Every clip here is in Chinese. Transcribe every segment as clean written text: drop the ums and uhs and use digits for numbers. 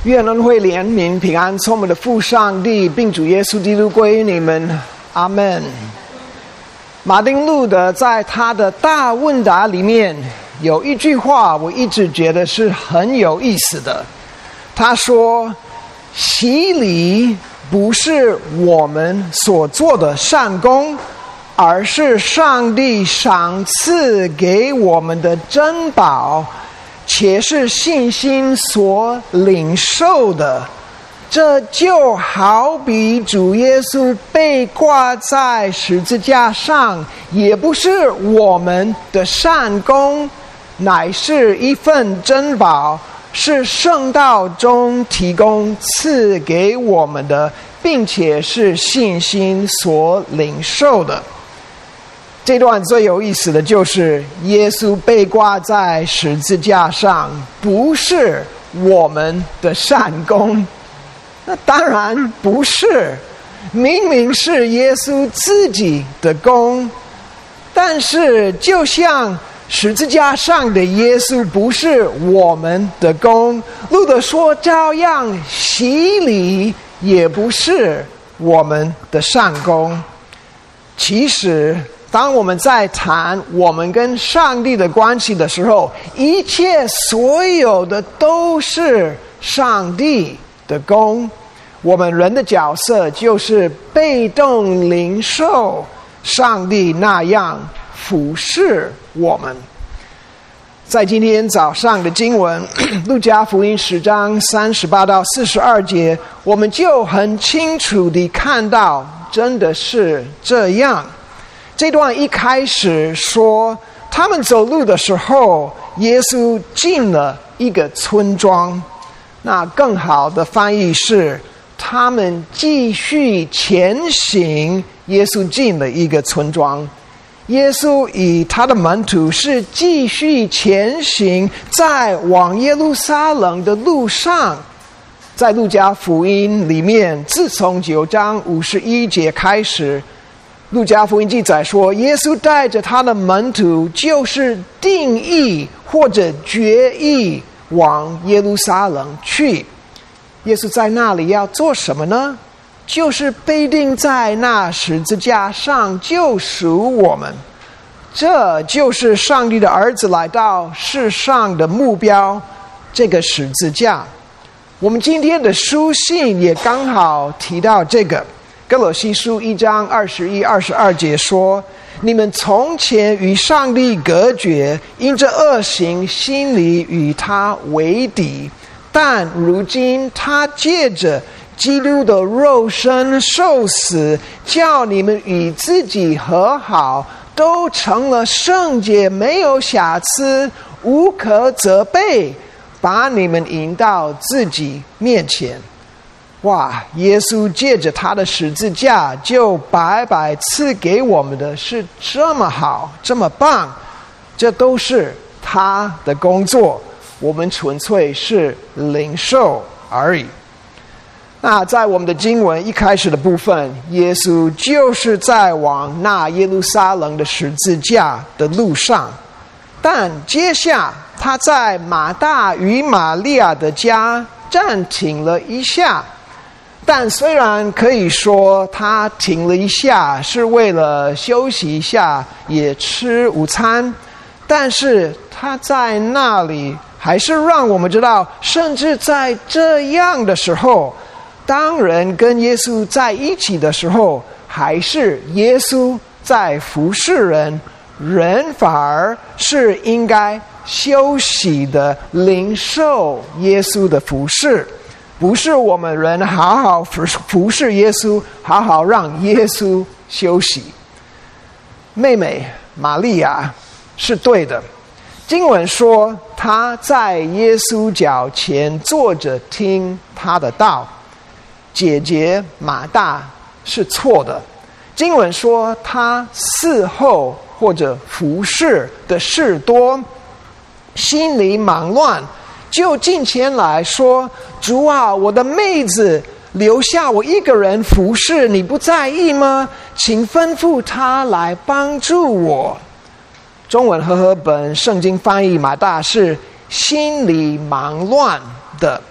愿恩惠怜悯平安从我们的父上帝并主耶稣基督归于你们，阿们。马丁路德在他的大问答里面有一句话，我一直觉得是很有意思的。他说：洗礼不是我们所做的善功，而是上帝赏赐给我们的珍宝，且是信心所领受的。这就好比主耶稣被挂在十字架上，也不是我们的善功，乃是一份珍宝，是圣道中提供赐给我们的，并且是信心所领受的。这段最有意思的就是耶稣被挂在十字架上，不是我们的善功。那当然不是，明明是耶稣自己的功。但是就像十字架上的耶稣不是我们的功，路德说照样洗礼也不是我们的善功。其实当我们在谈我们跟上帝的关系的时候，一切所有的都是上帝的功。我们人的角色就是被动领受上帝那样服侍我们。在今天早上的经文路加福音10章38到42节，我们就很清楚地看到真的是这样。这段一开始说他们走路的时候，耶稣进了一个村庄，那更好的翻译是他们继续前行，耶稣进了一个村庄。耶稣与他的门徒是继续前行，在往耶路撒冷的路上。在路加福音里面，自从9章51节开始，路加福音记载说，耶稣带着他的门徒就是定义或者决意往耶路撒冷去。耶稣在那里要做什么呢？就是被钉在那十字架上救赎我们。这就是上帝的儿子来到世上的目标，这个十字架。我们今天的书信也刚好提到这个。哥罗西书1章21、22节说，你们从前与上帝隔绝，因着恶行心里与他为敌，但如今他借着基督的肉身受死，叫你们与自己和好，都成了圣洁，没有瑕疵，无可责备，把你们引到自己面前。哇！耶稣借着他的十字架就白白赐给我们的是这么好，这么棒，这都是他的工作，我们纯粹是领受而已。那在我们的经文一开始的部分，耶稣就是在往那耶路撒冷的十字架的路上，但接下他在马大与玛利亚的家暂停了一下。但虽然可以说他停了一下是为了休息一下，也吃午餐，但是他在那里还是让我们知道，甚至在这样的时候，当人跟耶稣在一起的时候，还是耶稣在服侍人，人反而是应该休息的领受耶稣的服侍。不是我们人好好服侍耶稣，好好让耶稣休息。妹妹玛利亚是对的，经文说她在耶稣脚前坐着听他的道。姐姐马大是错的，经文说她伺候或者服侍的事多，心里忙乱，就近前来说，主啊，我的妹子留下我一个人服侍，你不在意吗？请吩咐她来帮助我。中文和合本圣经翻译马大是心里忙乱的，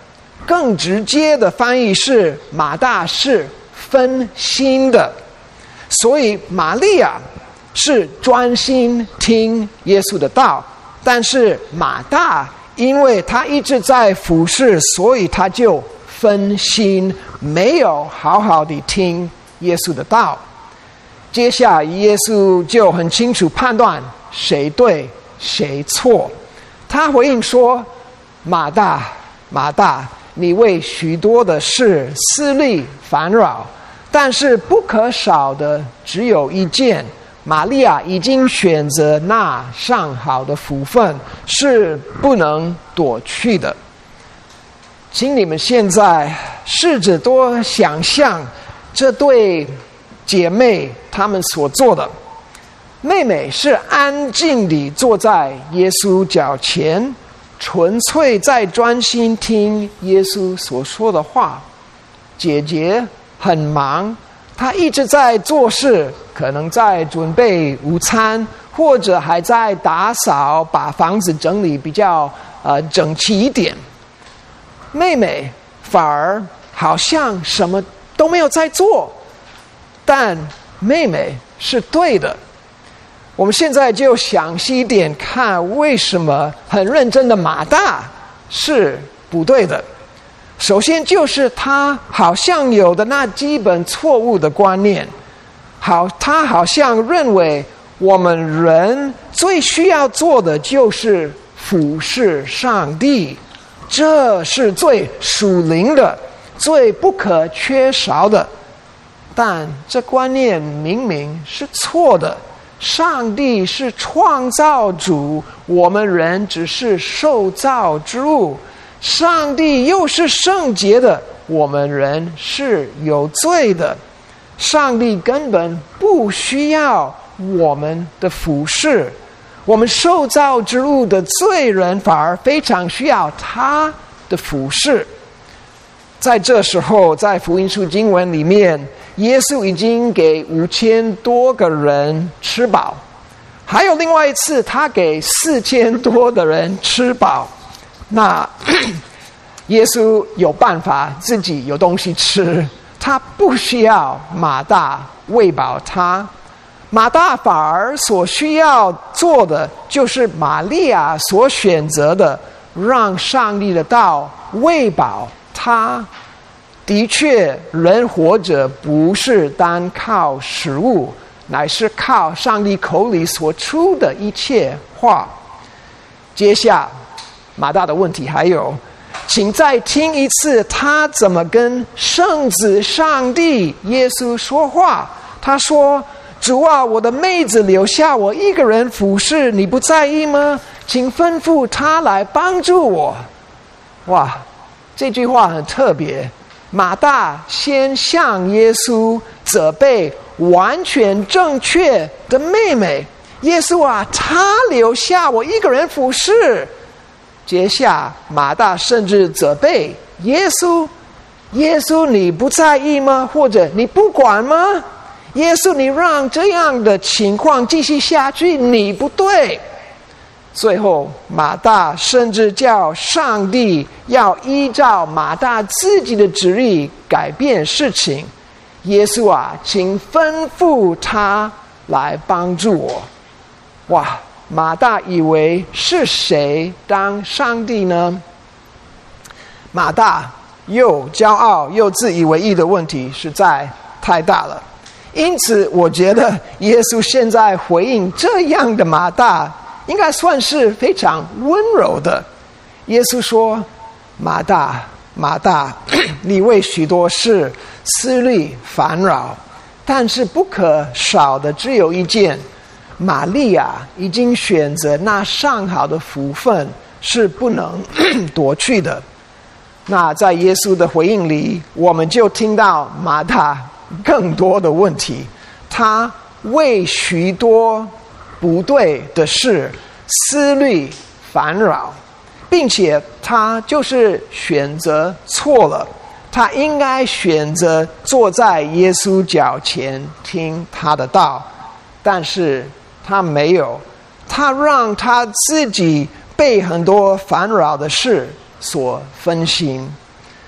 更直接的翻译是马大是分心的，所以玛利亚是专心听耶稣的道，但是马大因为他一直在服侍，所以他就分心，没有好好的听耶稣的道。接下来耶稣就很清楚判断谁对谁错，他回应说：马大，马大，你为许多的事思虑烦扰，但是不可少的只有一件，玛利亚已经选择那上好的福分，是不能夺去的。请你们现在试着多想象这对姐妹她们所做的。妹妹是安静地坐在耶稣脚前，纯粹在专心听耶稣所说的话。姐姐很忙，她一直在做事，可能在准备午餐，或者还在打扫，把房子整理比较整齐一点。妹妹反而好像什么都没有在做，但妹妹是对的。我们现在就详细一点看，为什么很认真的马大是不对的。首先就是他好像有的那基本错误的观念，他好像认为我们人最需要做的就是服侍上帝，这是最属灵的，最不可缺少的。但这观念明明是错的。上帝是创造主，我们人只是受造之物。上帝又是圣洁的，我们人是有罪的。上帝根本不需要我们的服侍，我们受造之物的罪人反而非常需要他的服侍。在这时候，在福音书经文里面，耶稣已经给5000多个人吃饱，还有另外一次他给4000多的人吃饱。那耶稣有办法自己有东西吃，他不需要马大喂饱他。马大反而所需要做的就是玛利亚所选择的，让上帝的道喂饱他。的确，人活着不是单靠食物，乃是靠上帝口里所出的一切话。接下马大的问题还有，请再听一次他怎么跟圣子上帝耶稣说话。他说：主啊，我的妹子留下我一个人服侍，你不在意吗？请吩咐他来帮助我。哇，这句话很特别。马大先向耶稣责备完全正确的妹妹，耶稣啊，他留下我一个人服侍。接下马大甚至责备耶稣，耶稣你不在意吗？或者你不管吗？耶稣你让这样的情况继续下去，你不对。最后马大甚至叫上帝要依照马大自己的旨意改变事情。耶稣啊，请吩咐他来帮助我。哇，马大以为是谁当上帝呢？马大又骄傲又自以为意的问题实在太大了。因此我觉得耶稣现在回应这样的马大应该算是非常温柔的。耶稣说：马大，马大，你为许多事思虑烦扰，但是不可少的只有一件，玛利亚已经选择那上好的福分，是不能夺去的。那在耶稣的回应里，我们就听到马大更多的问题，他为许多不对的事思虑烦扰，并且他就是选择错了。他应该选择坐在耶稣脚前听他的道，但是他没有，他让他自己被很多烦扰的事所分心。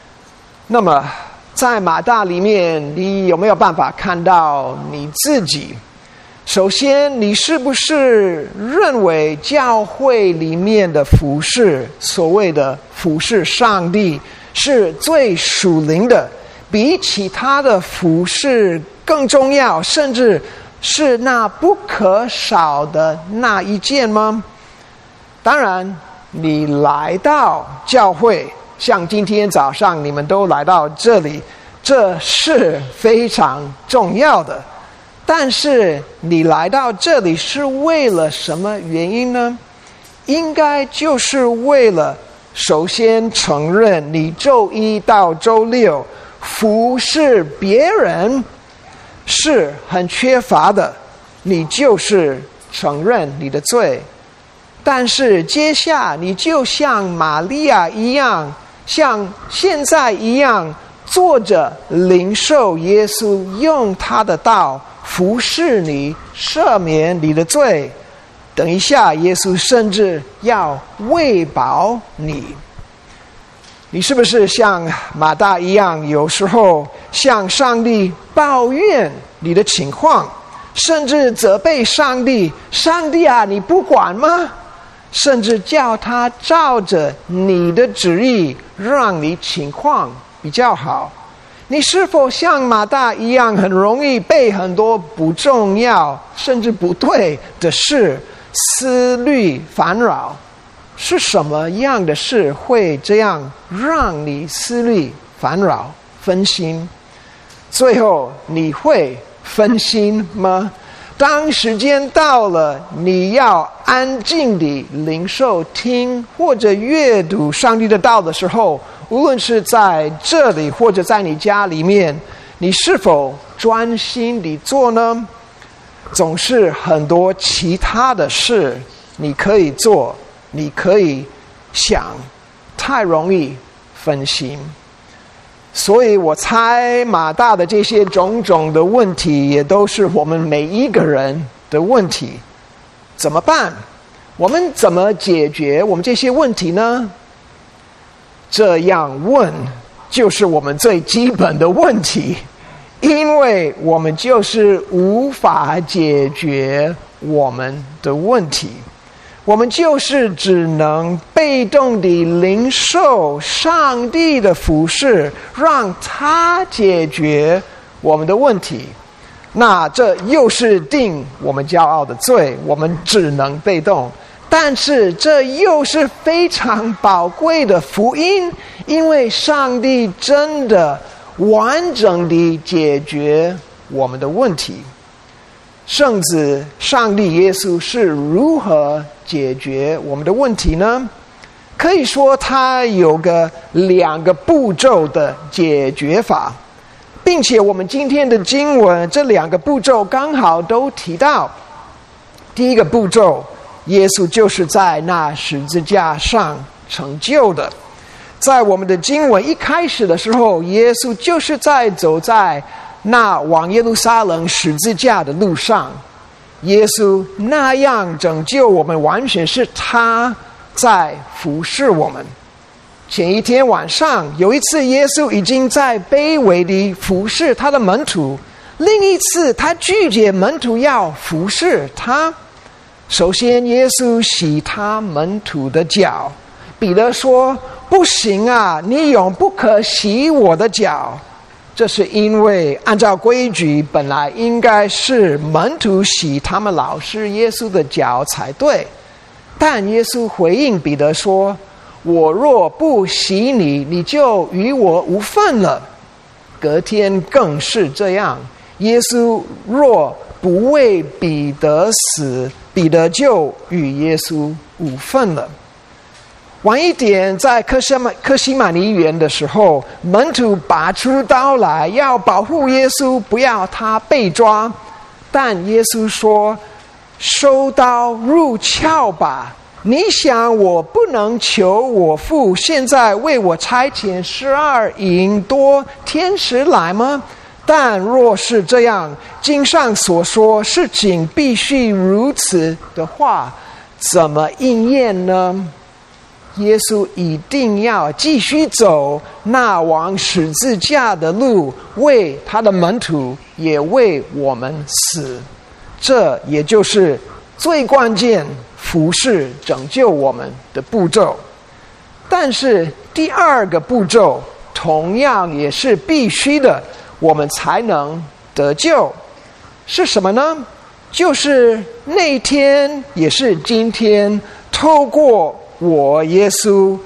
那么在马大里面，你有没有办法看到你自己？首先，你是不是认为教会里面的服事，所谓的服事上帝，是最属灵的，比其他的服事更重要，甚至是那不可少的那一件吗？当然，你来到教会，像今天早上你们都来到这里，这是非常重要的。但是你来到这里是为了什么原因呢？应该就是为了首先承认你周一到周六服侍别人是很缺乏的，你就是承认你的罪。但是接下你就像玛利亚一样，像现在一样，坐着领受耶稣用他的道服侍你，赦免你的罪。等一下，耶稣甚至要喂饱你。你是不是像马大一样，有时候向上帝抱怨你的情况，甚至责备上帝？上帝啊，你不管吗？甚至叫他照着你的旨意，让你情况比较好。你是否像马大一样，很容易被很多不重要甚至不对的事思虑烦扰？是什么样的事会这样让你思虑烦扰分心？最后你会分心吗？当时间到了，你要安静地领受听或者阅读上帝的道的时候，无论是在这里或者在你家里面，你是否专心地做呢？总是很多其他的事你可以做，你可以想，太容易分心。所以我猜马大的这些种种的问题，也都是我们每一个人的问题。怎么办？我们怎么解决我们这些问题呢？这样问就是我们最基本的问题，因为我们就是无法解决我们的问题，我们就是只能被动地领受上帝的服事，让他解决我们的问题。那这又是定我们骄傲的罪，我们只能被动。但是这又是非常宝贵的福音，因为上帝真的完整地解决我们的问题。圣子上帝耶稣是如何解决我们的问题呢？可以说他有2个步骤的解决法，并且我们今天的经文这2个步骤刚好都提到。第一个步骤，耶稣就是在那十字架上成就的。在我们的经文一开始的时候，耶稣就是走在那往耶路撒冷十字架的路上。耶稣那样拯救我们，完全是他在服侍我们。前一天晚上，有一次耶稣已经在卑微地服侍他的门徒，另一次他拒绝门徒要服侍他。首先耶稣洗他门徒的脚，彼得说，不行啊，你永不可洗我的脚。这是因为按照规矩，本来应该是门徒洗他们老师耶稣的脚才对。但耶稣回应彼得说，我若不洗你，你就与我无分了。隔天更是这样，耶稣若不为彼得死，彼得就与耶稣无分了。晚一点，在客西马尼园的时候，门徒拔出刀来要保护耶稣，不要他被抓。但耶稣说，收刀入鞘吧。你想我不能求我父现在为我差遣12营多天使来吗？但若是这样，经上所说事情必须如此的话，怎么应验呢？ 耶稣一定要继续走那往十字架的路，为他的门徒，也为我们死。这也就是最关键服侍拯救我们的步骤。但是第二个步骤同样也是必须的，我们才能得救。是什么呢？就是那天也是今天，透过我耶稣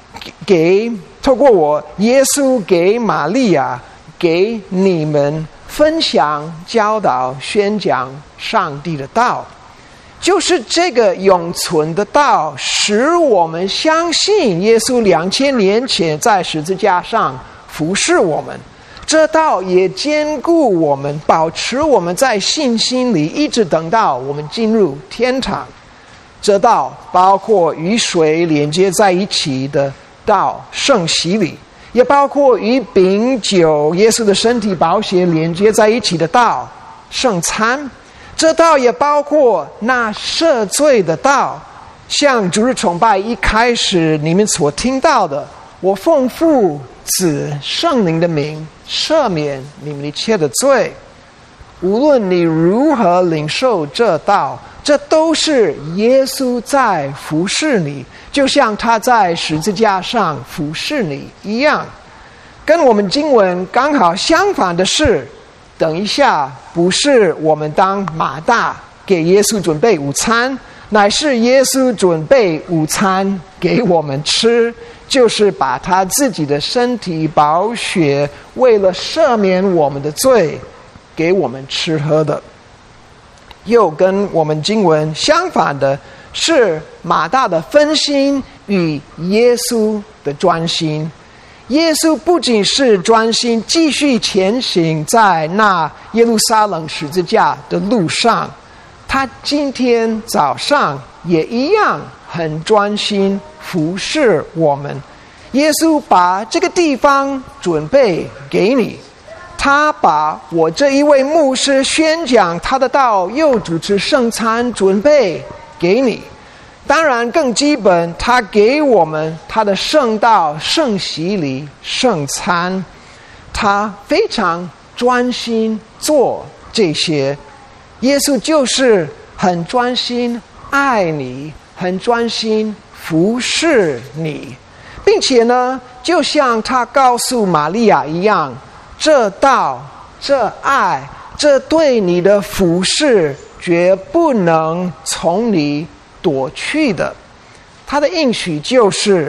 给玛利亚，给你们分享、教导、宣讲上帝的道。就是这个永存的道，使我们相信耶稣2000年前在十字架上服侍我们。这道也坚固我们，保持我们在信心里，一直等到我们进入天堂。这道包括与水连接在一起的道，圣洗礼，也包括与饼酒、耶稣的身体宝血连接在一起的道，圣餐。这道也包括那赦罪的道，像主日崇拜一开始你们所听到的，我奉父子圣灵的名赦免你们一切的罪。无论你如何领受这道，这都是耶稣在服侍你，就像他在十字架上服侍你一样。跟我们经文刚好相反的是，等一下不是我们当马大给耶稣准备午餐，乃是耶稣准备午餐给我们吃，就是把他自己的身体宝血，为了赦免我们的罪，给我们吃喝的。又跟我们经文相反的是，马大的分心与耶稣的专心。耶稣不仅是专心继续前行在那耶路撒冷十字架的路上，他今天早上也一样很专心服侍我们。耶稣把这个地方准备给你，他把我这一位牧师宣讲他的道又主持圣餐准备给你。当然更基本，他给我们他的圣道、圣洗礼、圣餐，他非常专心做这些。耶稣就是很专心爱你，很专心服侍你，并且呢，就像他告诉玛利亚一样，这道、这爱、这对你的服侍，绝不能从你躲去的。他的应许就是：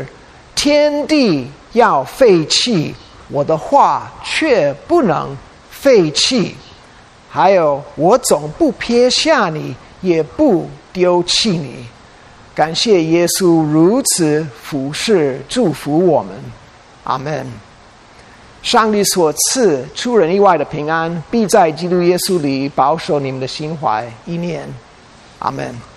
天地要废弃，我的话却不能废弃。还有，我总不撇下你，也不丢弃你。感谢耶稣如此服侍祝福我们，阿们。上帝所赐出人意外的平安，必在基督耶稣里保守你们的心怀意念，阿们。